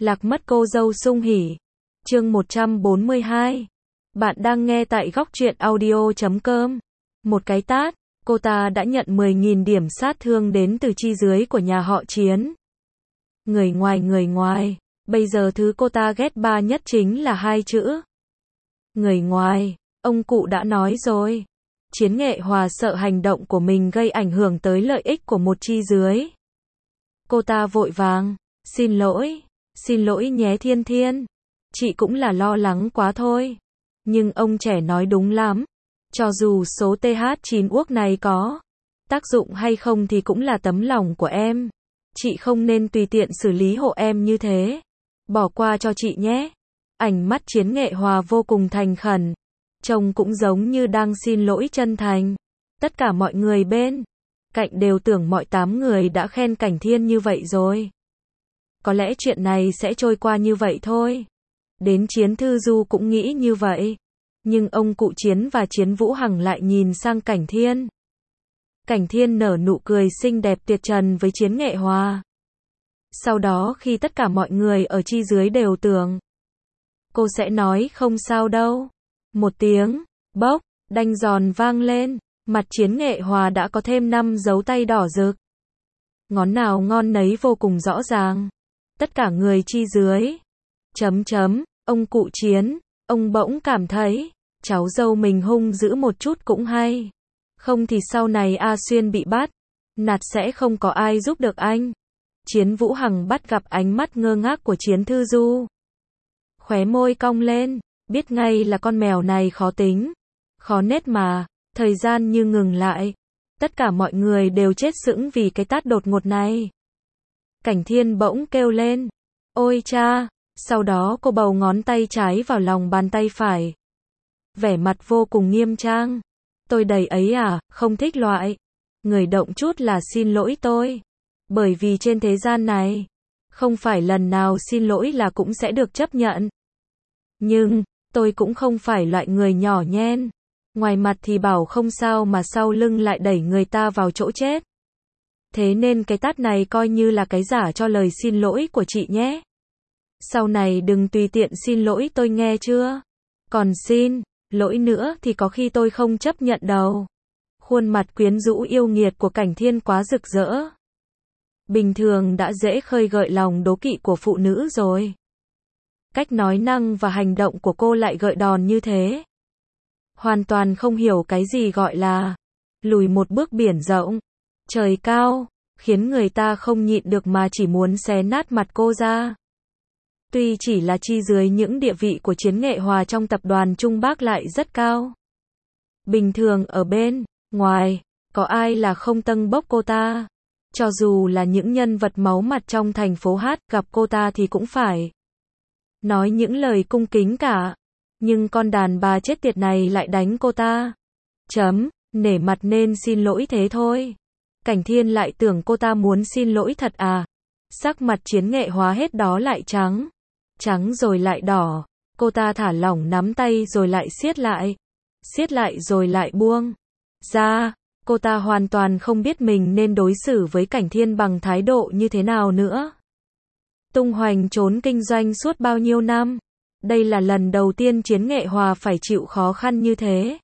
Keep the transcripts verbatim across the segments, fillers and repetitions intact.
Lạc mất cô dâu sung hỉ. Chương một trăm bốn mươi hai. Bạn đang nghe tại góc truyện audio chấm com. Một cái tát, cô ta đã nhận mười nghìn điểm sát thương đến từ chi dưới của nhà họ Chiến. Người ngoài người ngoài, bây giờ thứ cô ta ghét ba nhất chính là hai chữ. Người ngoài, ông cụ đã nói rồi. Chiến Nghệ Hòa sợ hành động của mình gây ảnh hưởng tới lợi ích của một chi dưới. Cô ta vội vàng, xin lỗi, xin lỗi nhé Thiên Thiên. Chị cũng là lo lắng quá thôi. Nhưng ông trẻ nói đúng lắm. Cho dù số T H chín uốc này có tác dụng hay không thì cũng là tấm lòng của em. Chị không nên tùy tiện xử lý hộ em như thế. Bỏ qua cho chị nhé. Ánh mắt Chiến Nghệ Hòa vô cùng thành khẩn. Trông cũng giống như đang xin lỗi chân thành. Tất cả mọi người bên cạnh đều tưởng mọi tám người đã khen Cảnh Thiên như vậy rồi. Có lẽ chuyện này sẽ trôi qua như vậy thôi. Đến Chiến Thư Du cũng nghĩ như vậy. Nhưng ông cụ Chiến và Chiến Vũ Hằng lại nhìn sang Cảnh Thiên. Cảnh Thiên nở nụ cười xinh đẹp tuyệt trần với Chiến Nghệ Hòa. Sau đó khi tất cả mọi người ở chi dưới đều tưởng cô sẽ nói không sao đâu. Một tiếng, bốc, đanh giòn vang lên, mặt Chiến Nghệ Hòa đã có thêm năm dấu tay đỏ rực. Ngón nào ngon nấy vô cùng rõ ràng. Tất cả người chi dưới. Chấm chấm, ông cụ Chiến, ông bỗng cảm thấy, cháu dâu mình hung dữ một chút cũng hay. Không thì sau này A Xuyên bị bắt, nạt sẽ không có ai giúp được anh. Chiến Vũ Hằng bắt gặp ánh mắt ngơ ngác của Chiến Thư Du. Khóe môi cong lên, biết ngay là con mèo này khó tính, khó nết mà, thời gian như ngừng lại. Tất cả mọi người đều chết sững vì cái tát đột ngột này. Cảnh Thiên bỗng kêu lên, ôi cha, sau đó cô bầu ngón tay trái vào lòng bàn tay phải. Vẻ mặt vô cùng nghiêm trang. Tôi đầy ấy à, không thích loại. Người động chút là xin lỗi tôi. Bởi vì trên thế gian này, không phải lần nào xin lỗi là cũng sẽ được chấp nhận. Nhưng, tôi cũng không phải loại người nhỏ nhen. Ngoài mặt thì bảo không sao mà sau lưng lại đẩy người ta vào chỗ chết. Thế nên cái tát này coi như là cái giả cho lời xin lỗi của chị nhé. Sau này đừng tùy tiện xin lỗi tôi nghe chưa? Còn xin lỗi nữa thì có khi tôi không chấp nhận đâu. Khuôn mặt quyến rũ yêu nghiệt của Cảnh Thiên quá rực rỡ. Bình thường đã dễ khơi gợi lòng đố kỵ của phụ nữ rồi. Cách nói năng và hành động của cô lại gợi đòn như thế. Hoàn toàn không hiểu cái gì gọi là lùi một bước biển rộng, trời cao, khiến người ta không nhịn được mà chỉ muốn xé nát mặt cô ra. Tuy chỉ là chi dưới những địa vị của Chiến Nghệ Hòa trong tập đoàn Trung Bắc lại rất cao. Bình thường ở bên ngoài, có ai là không tâng bốc cô ta. Cho dù là những nhân vật máu mặt trong thành phố Hát gặp cô ta thì cũng phải nói những lời cung kính cả. Nhưng con đàn bà chết tiệt này lại đánh cô ta. Chấm, nể mặt nên xin lỗi thế thôi. Cảnh Thiên lại tưởng cô ta muốn xin lỗi thật à. Sắc mặt Chiến Nghệ Hóa hết đó lại trắng. Trắng rồi lại đỏ. Cô ta thả lỏng nắm tay rồi lại siết lại. Siết lại rồi lại buông ra. Cô ta hoàn toàn không biết mình nên đối xử với Cảnh Thiên bằng thái độ như thế nào nữa. Tung hoành trốn kinh doanh suốt bao nhiêu năm. Đây là lần đầu tiên Chiến Nghệ Hòa phải chịu khó khăn như thế.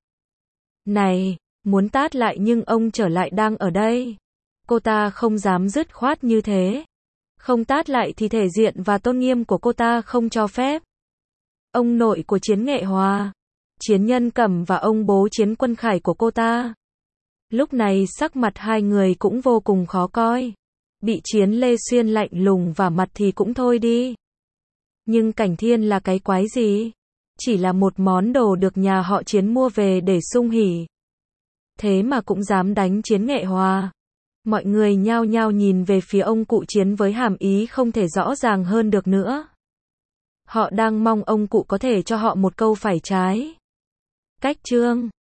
Này, muốn tát lại nhưng ông trở lại đang ở đây. Cô ta không dám dứt khoát như thế. Không tát lại thì thể diện và tôn nghiêm của cô ta không cho phép. Ông nội của Chiến Nghệ Hòa, Chiến Nhân Cẩm và ông bố Chiến Quân Khải của cô ta. Lúc này sắc mặt hai người cũng vô cùng khó coi. Bị Chiến Lê Xuyên lạnh lùng và mặt thì cũng thôi đi. Nhưng Cảnh Thiên là cái quái gì? Chỉ là một món đồ được nhà họ Chiến mua về để sung hỉ. Thế mà cũng dám đánh Chiến Nghệ Hòa. Mọi người nhao nhao nhìn về phía ông cụ Chiến với hàm ý không thể rõ ràng hơn được nữa. Họ đang mong ông cụ có thể cho họ một câu phải trái. Cách chương